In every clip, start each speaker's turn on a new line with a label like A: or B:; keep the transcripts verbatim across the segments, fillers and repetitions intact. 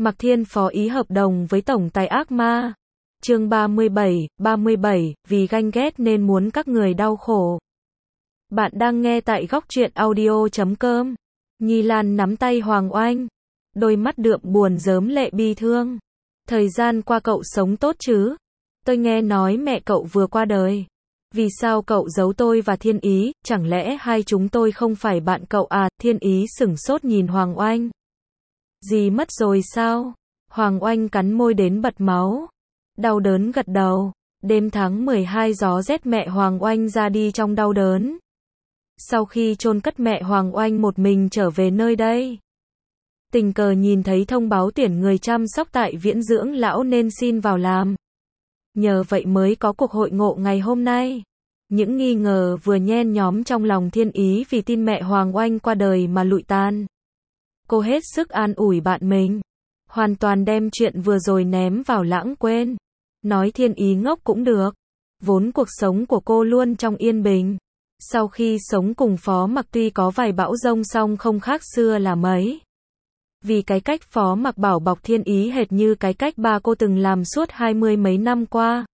A: Mạc Thiên phó ý hợp đồng với tổng tài ác ma. Chương ba mươi bảy, ba mươi bảy, vì ganh ghét nên muốn các người đau khổ. Bạn đang nghe tại góc truyện audio chấm com. Nhi Lan nắm tay Hoàng Oanh, đôi mắt đượm buồn rớm lệ bi thương. Thời gian qua cậu sống tốt chứ? Tôi nghe nói mẹ cậu vừa qua đời. Vì sao cậu giấu tôi và Thiên Ý, chẳng lẽ hai chúng tôi không phải bạn cậu à? Thiên Ý sửng sốt nhìn Hoàng Oanh. Dì mất rồi sao? Hoàng Oanh cắn môi đến bật máu. Đau đớn gật đầu. Đêm tháng mười hai gió rét mẹ Hoàng Oanh ra đi trong đau đớn. Sau khi chôn cất mẹ Hoàng Oanh một mình trở về nơi đây. Tình cờ nhìn thấy thông báo tuyển người chăm sóc tại Viễn Dưỡng Lão nên xin vào làm. Nhờ vậy mới có cuộc hội ngộ ngày hôm nay. Những nghi ngờ vừa nhen nhóm trong lòng Thiên Ý vì tin mẹ Hoàng Oanh qua đời mà lụi tan. Cô hết sức an ủi bạn mình. Hoàn toàn đem chuyện vừa rồi ném vào lãng quên. Nói Thiên Ý ngốc cũng được. Vốn cuộc sống của cô luôn trong yên bình. Sau khi sống cùng Phó Mặc tuy có vài bão dông song không khác xưa là mấy. Vì cái cách Phó Mặc bảo bọc Thiên Ý hệt như cái cách ba cô từng làm suốt hai mươi mấy năm qua.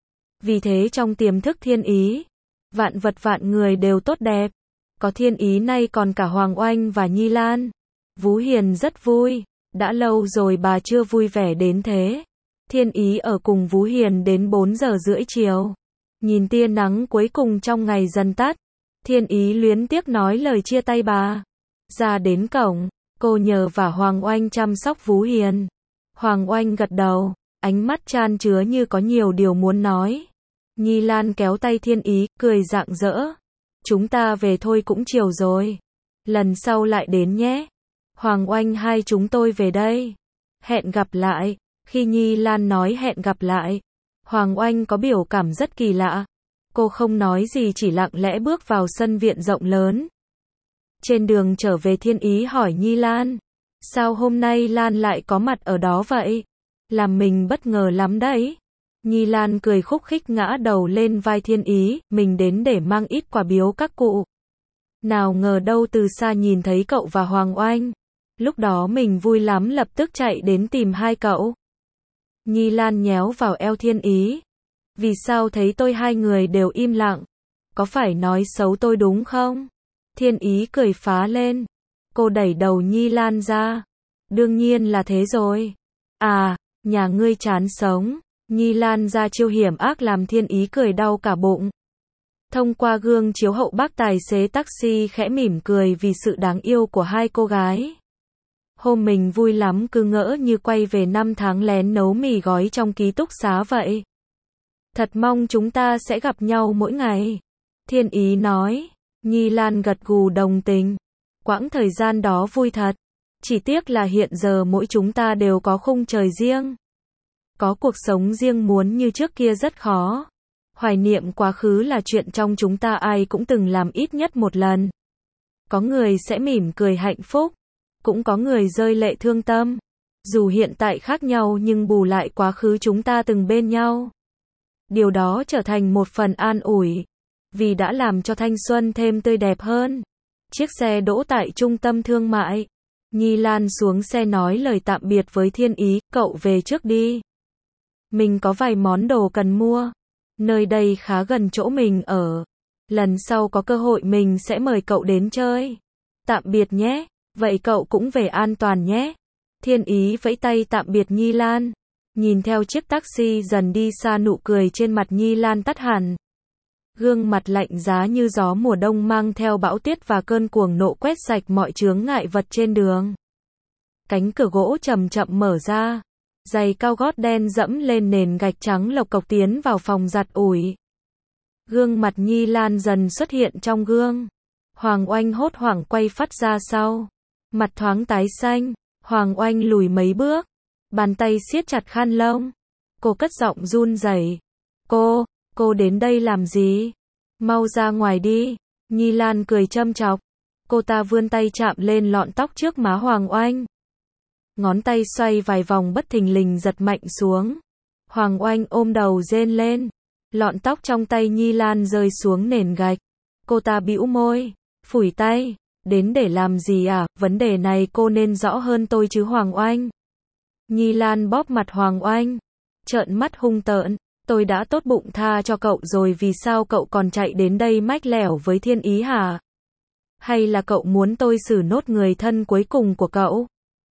A: Vì thế trong tiềm thức Thiên Ý, vạn vật vạn người đều tốt đẹp. Có Thiên Ý nay còn cả Hoàng Oanh và Nhi Lan. Vú Hiền rất vui. Đã lâu rồi bà chưa vui vẻ đến thế. Thiên Ý ở cùng Vú Hiền đến bốn giờ rưỡi chiều. Nhìn tia nắng cuối cùng trong ngày dần tắt. Thiên Ý luyến tiếc nói lời chia tay bà. Ra đến cổng, cô nhờ vả Hoàng Oanh chăm sóc Vú Hiền. Hoàng Oanh gật đầu, ánh mắt chan chứa như có nhiều điều muốn nói. Nhi Lan kéo tay Thiên Ý, cười rạng rỡ. Chúng ta về thôi cũng chiều rồi. Lần sau lại đến nhé. Hoàng Oanh hai chúng tôi về đây. Hẹn gặp lại. Khi Nhi Lan nói hẹn gặp lại, Hoàng Oanh có biểu cảm rất kỳ lạ. Cô không nói gì chỉ lặng lẽ bước vào sân viện rộng lớn. Trên đường trở về Thiên Ý hỏi Nhi Lan. Sao hôm nay Lan lại có mặt ở đó vậy? Làm mình bất ngờ lắm đấy. Nhi Lan cười khúc khích ngã đầu lên vai Thiên Ý. Mình đến để mang ít quà biếu các cụ. Nào ngờ đâu từ xa nhìn thấy cậu và Hoàng Oanh. Lúc đó mình vui lắm lập tức chạy đến tìm hai cậu. Nhi Lan nhéo vào eo Thiên Ý. Vì sao thấy tôi hai người đều im lặng? Có phải nói xấu tôi đúng không? Thiên Ý cười phá lên. Cô đẩy đầu Nhi Lan ra. Đương nhiên là thế rồi. À, nhà ngươi chán sống. Nhi Lan ra chiêu hiểm ác làm Thiên Ý cười đau cả bụng. Thông qua gương chiếu hậu bác tài xế taxi khẽ mỉm cười vì sự đáng yêu của hai cô gái. Hôm mình vui lắm cứ ngỡ như quay về năm tháng lén nấu mì gói trong ký túc xá vậy. Thật mong chúng ta sẽ gặp nhau mỗi ngày. Thiên Ý nói. Nhi Lan gật gù đồng tình. Quãng thời gian đó vui thật. Chỉ tiếc là hiện giờ mỗi chúng ta đều có khung trời riêng. Có cuộc sống riêng muốn như trước kia rất khó. Hoài niệm quá khứ là chuyện trong chúng ta ai cũng từng làm ít nhất một lần. Có người sẽ mỉm cười hạnh phúc. Cũng có người rơi lệ thương tâm. Dù hiện tại khác nhau nhưng bù lại quá khứ chúng ta từng bên nhau. Điều đó trở thành một phần an ủi. Vì đã làm cho thanh xuân thêm tươi đẹp hơn. Chiếc xe đỗ tại trung tâm thương mại. Nhi Lan xuống xe nói lời tạm biệt với Thiên Ý. Cậu về trước đi. Mình có vài món đồ cần mua. Nơi đây khá gần chỗ mình ở. Lần sau có cơ hội mình sẽ mời cậu đến chơi. Tạm biệt nhé. Vậy cậu cũng về an toàn nhé. Thiên Ý vẫy tay tạm biệt Nhi Lan. Nhìn theo chiếc taxi dần đi xa nụ cười trên mặt Nhi Lan tắt hẳn. Gương mặt lạnh giá như gió mùa đông mang theo bão tuyết và cơn cuồng nộ quét sạch mọi chướng ngại vật trên đường. Cánh cửa gỗ chậm chậm mở ra. Giày cao gót đen dẫm lên nền gạch trắng lộc cộc tiến vào phòng giặt ủi. Gương mặt Nhi Lan dần xuất hiện trong gương. Hoàng Oanh hốt hoảng quay phắt ra sau. Mặt thoáng tái xanh. Hoàng Oanh lùi mấy bước. Bàn tay siết chặt khăn lông. Cô cất giọng run rẩy. Cô, cô đến đây làm gì? Mau ra ngoài đi. Nhi Lan cười châm chọc. Cô ta vươn tay chạm lên lọn tóc trước má Hoàng Oanh. Ngón tay xoay vài vòng bất thình lình giật mạnh xuống. Hoàng Oanh ôm đầu rên lên. Lọn tóc trong tay Nhi Lan rơi xuống nền gạch. Cô ta bĩu môi. Phủi tay. Đến để làm gì à? Vấn đề này cô nên rõ hơn tôi chứ Hoàng Oanh. Nhi Lan bóp mặt Hoàng Oanh, trợn mắt hung tợn. Tôi đã tốt bụng tha cho cậu rồi, vì sao cậu còn chạy đến đây mách lẻo với Thiên Ý hả? Hay là cậu muốn tôi xử nốt người thân cuối cùng của cậu?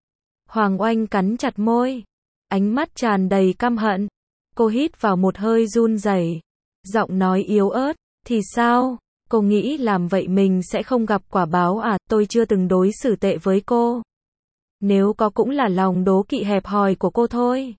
A: Hoàng Oanh cắn chặt môi, ánh mắt tràn đầy căm hận. Cô hít vào một hơi run rẩy, giọng nói yếu ớt, thì sao? Cô nghĩ làm vậy mình sẽ không gặp quả báo à? Tôi chưa từng đối xử tệ với cô. Nếu có cũng là lòng đố kỵ hẹp hòi của cô thôi.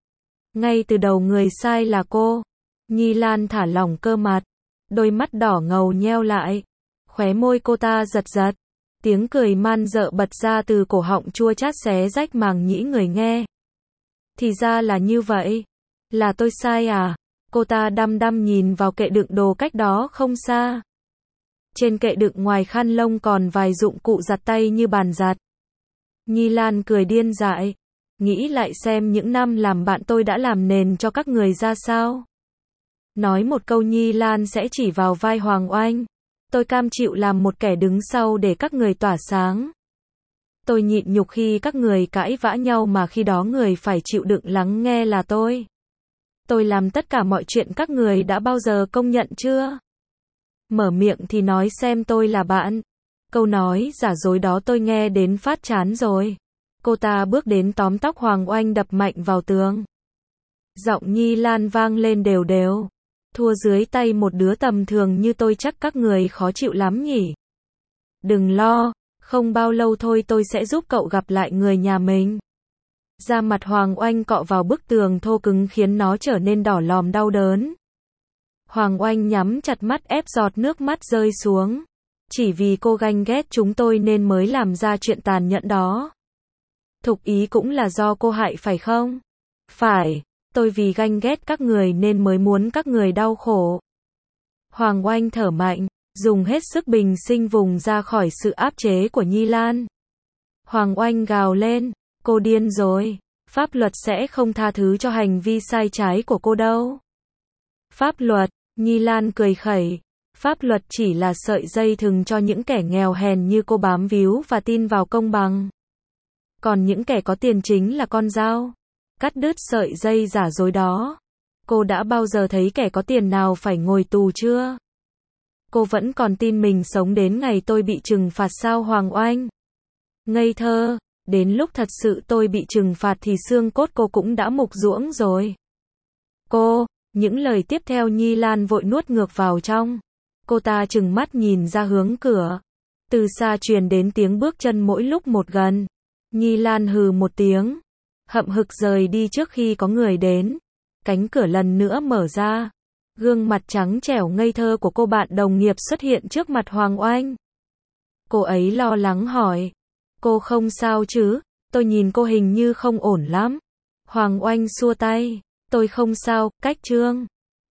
A: Ngay từ đầu người sai là cô. Nhi Lan thả lỏng cơ mặt, đôi mắt đỏ ngầu nheo lại, khóe môi cô ta giật giật, tiếng cười man dợ bật ra từ cổ họng chua chát xé rách màng nhĩ người nghe. Thì ra là như vậy, là tôi sai à? Cô ta đăm đăm nhìn vào kệ đựng đồ cách đó không xa. Trên kệ đựng ngoài khăn lông còn vài dụng cụ giặt tay như bàn giặt. Nhi Lan cười điên dại, nghĩ lại xem những năm làm bạn tôi đã làm nền cho các người ra sao. Nói một câu Nhi Lan sẽ chỉ vào vai Hoàng Oanh. Tôi cam chịu làm một kẻ đứng sau để các người tỏa sáng. Tôi nhịn nhục khi các người cãi vã nhau mà khi đó người phải chịu đựng lắng nghe là tôi. Tôi làm tất cả mọi chuyện các người đã bao giờ công nhận chưa? Mở miệng thì nói xem tôi là bạn. Câu nói giả dối đó tôi nghe đến phát chán rồi. Cô ta bước đến tóm tóc Hoàng Oanh đập mạnh vào tường. Giọng Nhi Lan vang lên đều đều. Thua dưới tay một đứa tầm thường như tôi chắc các người khó chịu lắm nhỉ? Đừng lo, không bao lâu thôi tôi sẽ giúp cậu gặp lại người nhà mình. Da mặt Hoàng Oanh cọ vào bức tường thô cứng khiến nó trở nên đỏ lòm đau đớn. Hoàng Oanh nhắm chặt mắt ép giọt nước mắt rơi xuống. Chỉ vì cô ganh ghét chúng tôi nên mới làm ra chuyện tàn nhẫn đó. Thục Ý cũng là do cô hại phải không? Phải, tôi vì ganh ghét các người nên mới muốn các người đau khổ. Hoàng Oanh thở mạnh, dùng hết sức bình sinh vùng ra khỏi sự áp chế của Nhi Lan. Hoàng Oanh gào lên, cô điên rồi, pháp luật sẽ không tha thứ cho hành vi sai trái của cô đâu. Pháp luật, Nhi Lan cười khẩy, pháp luật chỉ là sợi dây thừng cho những kẻ nghèo hèn như cô bám víu và tin vào công bằng. Còn những kẻ có tiền chính là con dao, cắt đứt sợi dây giả dối đó. Cô đã bao giờ thấy kẻ có tiền nào phải ngồi tù chưa? Cô vẫn còn tin mình sống đến ngày tôi bị trừng phạt sao Hoàng Oanh? Ngây thơ, đến lúc thật sự tôi bị trừng phạt thì xương cốt cô cũng đã mục ruỗng rồi. Cô, những lời tiếp theo Nhi Lan vội nuốt ngược vào trong. Cô ta trừng mắt nhìn ra hướng cửa. Từ xa truyền đến tiếng bước chân mỗi lúc một gần. Nhi Lan hừ một tiếng, hậm hực rời đi trước khi có người đến. Cánh cửa lần nữa mở ra. Gương mặt trắng trẻo ngây thơ của cô bạn đồng nghiệp xuất hiện trước mặt Hoàng Oanh. Cô ấy lo lắng hỏi, cô không sao chứ? Tôi nhìn cô hình như không ổn lắm. Hoàng Oanh xua tay, tôi không sao, cách Trương.